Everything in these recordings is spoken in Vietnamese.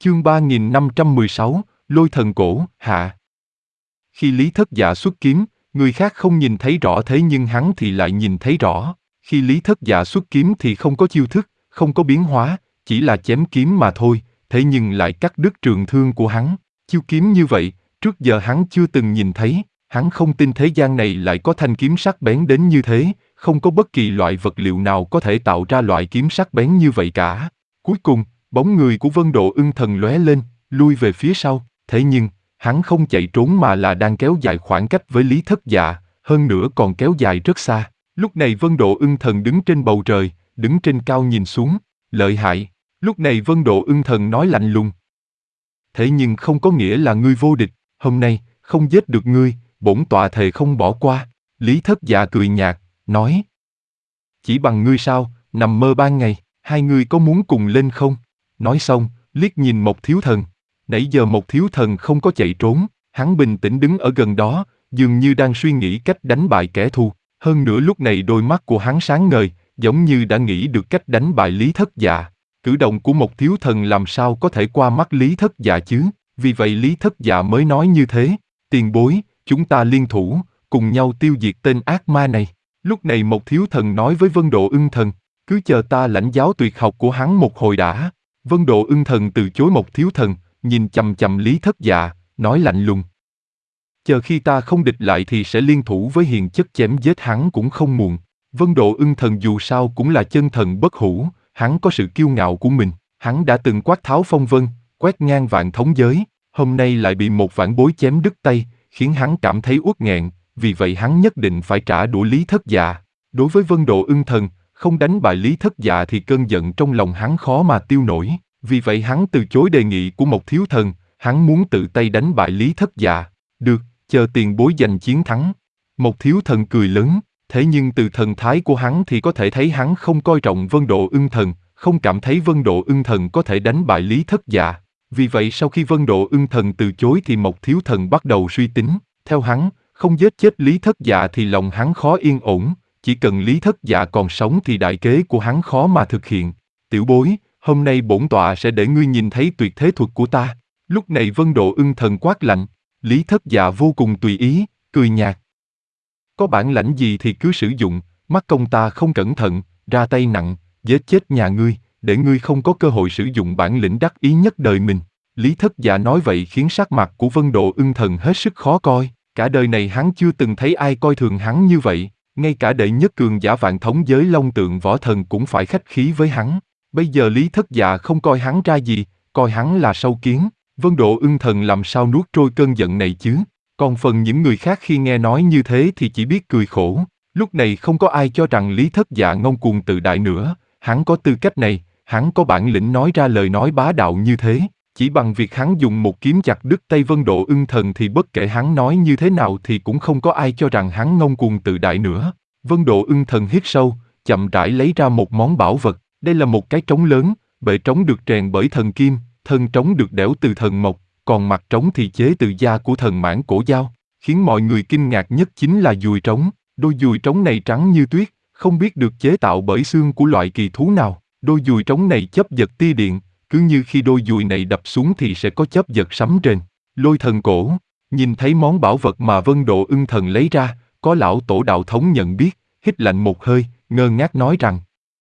Chương 3516, Lôi thần cổ, hạ. Khi Lý Thất Dạ xuất kiếm, người khác không nhìn thấy rõ thế nhưng hắn thì lại nhìn thấy rõ. Khi Lý Thất Dạ xuất kiếm thì không có chiêu thức, không có biến hóa, chỉ là chém kiếm mà thôi, thế nhưng lại cắt đứt trường thương của hắn. Chiêu kiếm như vậy, trước giờ hắn chưa từng nhìn thấy, hắn không tin thế gian này lại có thanh kiếm sắc bén đến như thế, không có bất kỳ loại vật liệu nào có thể tạo ra loại kiếm sắc bén như vậy cả. Cuối cùng, bóng người của Vân Độ Ưng Thần lóe lên, lui về phía sau, thế nhưng, hắn không chạy trốn mà là đang kéo dài khoảng cách với Lý Thất Dạ, hơn nữa còn kéo dài rất xa. Lúc này Vân Độ Ưng Thần đứng trên bầu trời, đứng trên cao nhìn xuống, lợi hại. Lúc này Vân Độ Ưng Thần nói lạnh lùng. Thế nhưng không có nghĩa là ngươi vô địch, hôm nay, không giết được ngươi, bổn tọa thề không bỏ qua. Lý Thất Dạ cười nhạt, nói. Chỉ bằng ngươi sao, nằm mơ ban ngày, hai ngươi có muốn cùng lên không? Nói xong, liếc nhìn Mộc Thiếu Thần. Nãy giờ Mộc Thiếu Thần không có chạy trốn, hắn bình tĩnh đứng ở gần đó, dường như đang suy nghĩ cách đánh bại kẻ thù. Hơn nữa lúc này đôi mắt của hắn sáng ngời, giống như đã nghĩ được cách đánh bại Lý Thất Dạ. Cử động của Mộc Thiếu Thần làm sao có thể qua mắt Lý Thất Dạ chứ? Vì vậy Lý Thất Dạ mới nói như thế. Tiền bối, chúng ta liên thủ, cùng nhau tiêu diệt tên ác ma này. Lúc này Mộc Thiếu Thần nói với Vân Độ Ưng Thần, cứ chờ ta lãnh giáo tuyệt học của hắn một hồi đã. Vân Độ Ưng Thần từ chối Mộc Thiếu Thần, nhìn chằm chằm Lý Thất Dạ, nói lạnh lùng. Chờ khi ta không địch lại thì sẽ liên thủ với hiền chất chém giết hắn cũng không muộn. Vân Độ Ưng Thần dù sao cũng là chân thần bất hủ, hắn có sự kiêu ngạo của mình, hắn đã từng quát tháo phong vân, quét ngang vạn thống giới, hôm nay lại bị một vạn bối chém đứt tay, khiến hắn cảm thấy uất nghẹn, vì vậy hắn nhất định phải trả đũa Lý Thất Dạ. Đối với Vân Độ Ưng Thần, không đánh bại Lý Thất Dạ thì cơn giận trong lòng hắn khó mà tiêu nổi, vì vậy hắn từ chối đề nghị của Mộc Thiếu Thần, hắn muốn tự tay đánh bại Lý Thất Dạ. Được, chờ tiền bối giành chiến thắng. Mộc Thiếu Thần cười lớn, thế nhưng từ thần thái của hắn thì có thể thấy hắn không coi trọng Vân Độ Ưng Thần, không cảm thấy Vân Độ Ưng Thần có thể đánh bại Lý Thất Dạ. Vì vậy sau khi Vân Độ Ưng Thần từ chối thì Mộc Thiếu Thần bắt đầu suy tính, theo hắn, không giết chết Lý Thất Dạ thì lòng hắn khó yên ổn, chỉ cần Lý Thất Dạ còn sống thì đại kế của hắn khó mà thực hiện. Tiểu bối, hôm nay bổn tọa sẽ để ngươi nhìn thấy tuyệt thế thuật của ta. Lúc này Vân Độ Ưng Thần quát lạnh, Lý Thất Dạ vô cùng tùy ý, cười nhạt. Có bản lãnh gì thì cứ sử dụng, mắc công ta không cẩn thận, ra tay nặng, giết chết nhà ngươi, để ngươi không có cơ hội sử dụng bản lĩnh đắc ý nhất đời mình. Lý Thất Dạ nói vậy khiến sắc mặt của Vân Độ Ưng Thần hết sức khó coi, cả đời này hắn chưa từng thấy ai coi thường hắn như vậy, ngay cả đệ nhất cường giả vạn thống giới Long Tượng Võ Thần cũng phải khách khí với hắn. Bây giờ Lý Thất Dạ không coi hắn ra gì, coi hắn là sâu kiến, Vân Độ Ưng Thần làm sao nuốt trôi cơn giận này chứ? Còn phần những người khác khi nghe nói như thế thì chỉ biết cười khổ. Lúc này không có ai cho rằng Lý Thất Dạ ngông cuồng tự đại nữa, hắn có tư cách này, hắn có bản lĩnh nói ra lời nói bá đạo như thế. Chỉ bằng việc hắn dùng một kiếm chặt đứt tay Vân Độ Ưng Thần thì bất kể hắn nói như thế nào thì cũng không có ai cho rằng hắn ngông cuồng tự đại nữa. Vân Độ Ưng Thần hít sâu, chậm rãi lấy ra một món bảo vật. Đây là một cái trống lớn, bệ trống được rèn bởi thần kim, thân trống được đẽo từ thần mộc, còn mặt trống thì chế từ da của thần mãng cổ dao. Khiến mọi người kinh ngạc nhất chính là dùi trống. Đôi dùi trống này trắng như tuyết, không biết được chế tạo bởi xương của loại kỳ thú nào. Đôi dùi trống này chớp giật tia điện, cứ như khi đôi dùi này đập xuống thì sẽ có chớp giật sấm rền. Lôi thần cổ, nhìn thấy món bảo vật mà Vân Độ Ưng Thần lấy ra, có lão tổ đạo thống nhận biết, hít lạnh một hơi, ngơ ngác nói rằng: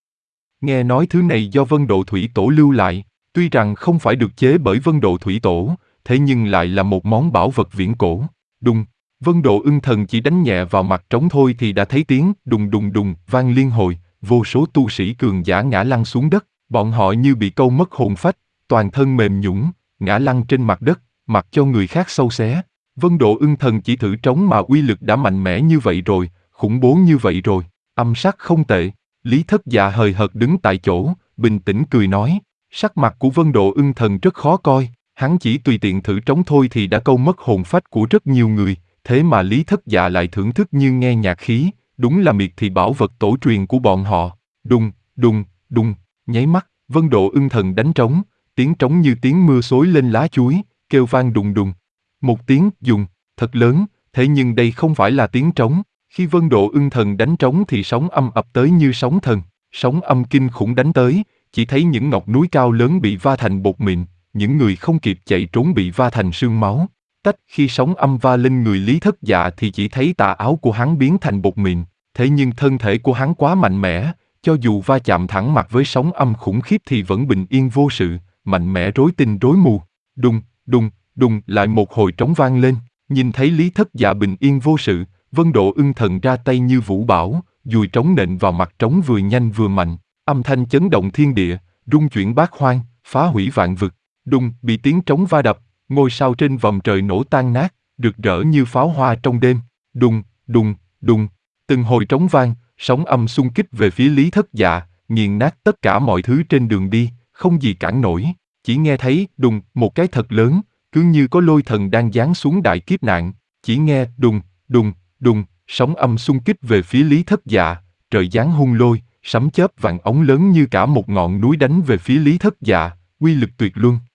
nghe nói thứ này do Vân Độ Thủy Tổ lưu lại, tuy rằng không phải được chế bởi Vân Độ Thủy Tổ, thế nhưng lại là một món bảo vật viễn cổ. Đùng, Vân Độ Ưng Thần chỉ đánh nhẹ vào mặt trống thôi thì đã thấy tiếng đùng đùng đùng vang liên hồi, vô số tu sĩ cường giả ngã lăn xuống đất, bọn họ như bị câu mất hồn phách, toàn thân mềm nhũn, ngã lăn trên mặt đất, mặc cho người khác xâu xé. Vân Độ Ưng Thần chỉ thử trống mà uy lực đã mạnh mẽ như vậy rồi, khủng bố như vậy rồi, âm sắc không tệ. Lý Thất Dạ hời hợt đứng tại chỗ, bình tĩnh cười nói, sắc mặt của Vân Độ Ưng Thần rất khó coi, hắn chỉ tùy tiện thử trống thôi thì đã câu mất hồn phách của rất nhiều người, thế mà Lý Thất Dạ lại thưởng thức như nghe nhạc khí, đúng là miệt thị bảo vật tổ truyền của bọn họ. Đùng, đùng, đùng, nháy mắt, Vân Độ Ưng Thần đánh trống, tiếng trống như tiếng mưa xối lên lá chuối, kêu vang đùng đùng. Một tiếng dùng, thật lớn, thế nhưng đây không phải là tiếng trống. Khi Vân Độ Ưng Thần đánh trống thì sóng âm ập tới như sóng thần, sóng âm kinh khủng đánh tới, chỉ thấy những ngọc núi cao lớn bị va thành bột mịn, những người không kịp chạy trốn bị va thành sương máu. Tách khi sóng âm va lên người Lý Thất Dạ thì chỉ thấy tà áo của hắn biến thành bột mịn, thế nhưng thân thể của hắn quá mạnh mẽ, cho dù va chạm thẳng mặt với sóng âm khủng khiếp thì vẫn bình yên vô sự, mạnh mẽ rối tinh rối mù. Đùng, đùng, đùng lại một hồi trống vang lên, nhìn thấy Lý Thất Dạ bình yên vô sự, Vân Độ Ưng Thần ra tay như vũ bão, dùi trống nện vào mặt trống vừa nhanh vừa mạnh, âm thanh chấn động thiên địa, rung chuyển bát hoang, phá hủy vạn vực. Đùng, bị tiếng trống va đập, ngôi sao trên vòm trời nổ tan nát, rực rỡ như pháo hoa trong đêm. Đùng, đùng, đùng, từng hồi trống vang, sóng âm xung kích về phía Lý Thất Dạ, nghiền nát tất cả mọi thứ trên đường đi, không gì cản nổi. Chỉ nghe thấy đùng một cái thật lớn, cứ như có lôi thần đang giáng xuống đại kiếp nạn. Chỉ nghe đùng, đùng, đùng, sóng âm xung kích về phía Lý Thất Dạ, trời giáng hung lôi, sấm chớp vàng ống lớn như cả một ngọn núi đánh về phía Lý Thất Dạ, uy lực tuyệt luân.